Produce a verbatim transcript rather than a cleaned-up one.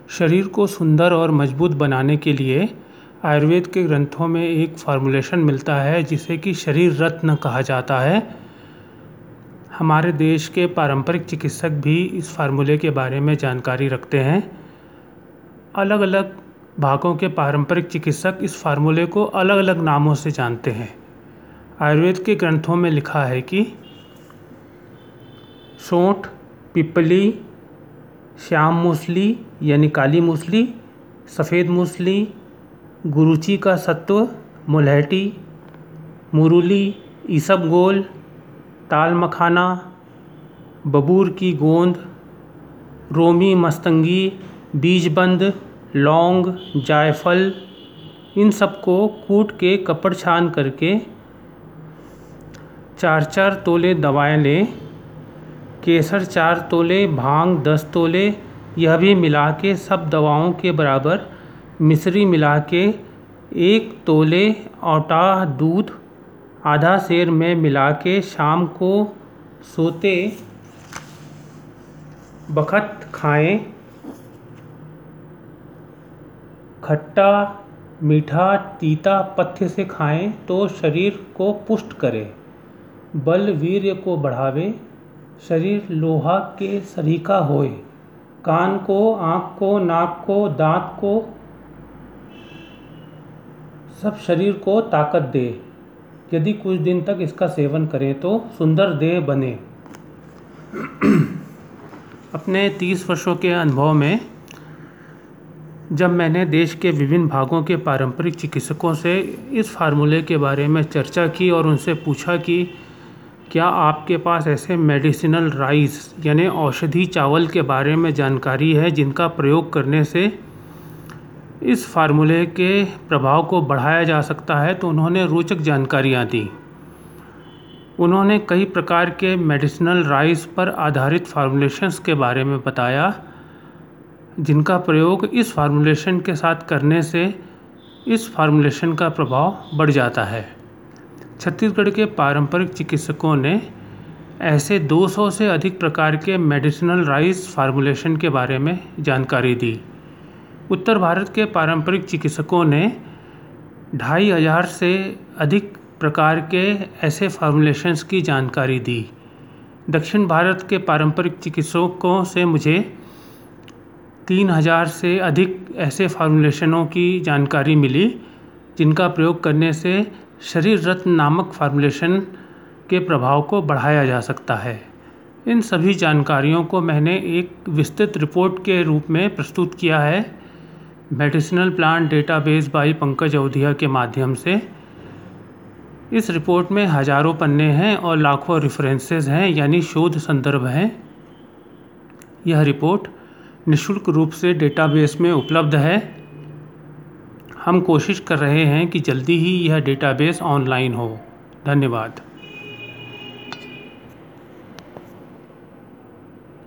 शरीर को सुंदर और मजबूत बनाने के लिए आयुर्वेद के ग्रंथों में एक फार्मूलेशन मिलता है जिसे कि शरीर रत्न कहा जाता है। हमारे देश के पारंपरिक चिकित्सक भी इस फार्मूले के बारे में जानकारी रखते हैं। अलग अलग भागों के पारंपरिक चिकित्सक इस फार्मूले को अलग अलग नामों से जानते हैं। आयुर्वेद के ग्रंथों में लिखा है कि सौंठ, पिपली, श्याम मूसली यानी काली मूसली, सफ़ेद मूसली, गुरुची का सत्व, मुलहटी, मुरुली, ईसबगोल, ताल मखाना, बबूर की गोंद, रोमी मस्तंगी, बीजबंद, लौंग, जायफल, इन सबको कूट के कपड़ छान करके चार चार तोले दवाएं लें। केसर चार तोले, भांग दस तोले, यह भी मिला के सब दवाओं के बराबर मिश्री मिला के एक तोले औटा दूध आधा सेर में मिला के शाम को सोते बखत खाएं। खट्टा, मीठा, तीता पथ्य से खाएं तो शरीर को पुष्ट करे, बल वीर्य को बढ़ावे, शरीर लोहा के सरीखा होए, कान को, आँख को, नाक को, दांत को, सब शरीर को ताकत दे। यदि कुछ दिन तक इसका सेवन करें तो सुंदर देह बने। अपने तीस वर्षों के अनुभव में जब मैंने देश के विभिन्न भागों के पारंपरिक चिकित्सकों से इस फार्मूले के बारे में चर्चा की और उनसे पूछा कि क्या आपके पास ऐसे मेडिसिनल राइस यानी औषधि चावल के बारे में जानकारी है जिनका प्रयोग करने से इस फार्मूले के प्रभाव को बढ़ाया जा सकता है, तो उन्होंने रोचक जानकारियाँ दी। उन्होंने कई प्रकार के मेडिसिनल राइस पर आधारित फार्मूलेशंस के बारे में बताया जिनका प्रयोग इस फार्मूलेशन के साथ करने से इस फार्मूलेशन का प्रभाव बढ़ जाता है। छत्तीसगढ़ के पारंपरिक चिकित्सकों ने ऐसे दो सौ से अधिक प्रकार के मेडिसिनल राइस फार्मूलेशन के बारे में जानकारी दी। उत्तर भारत के पारंपरिक चिकित्सकों ने ढाई हज़ार से अधिक प्रकार के ऐसे फार्मूलेशंस की जानकारी दी। दक्षिण भारत के पारंपरिक चिकित्सकों से मुझे तीन हज़ार से अधिक ऐसे फार्मूलेशनों की जानकारी मिली जिनका प्रयोग करने से शरीर रत्न नामक फार्मूलेशन के प्रभाव को बढ़ाया जा सकता है। इन सभी जानकारियों को मैंने एक विस्तृत रिपोर्ट के रूप में प्रस्तुत किया है medicinal plant database by Pankaj Awadhiya के माध्यम से। इस रिपोर्ट में हज़ारों पन्ने हैं और लाखों रेफरेंसेस हैं यानी शोध संदर्भ हैं। यह रिपोर्ट निःशुल्क रूप से डेटाबेस में उपलब्ध है। हम कोशिश कर रहे हैं कि जल्दी ही यह डेटाबेस ऑनलाइन हो। धन्यवाद।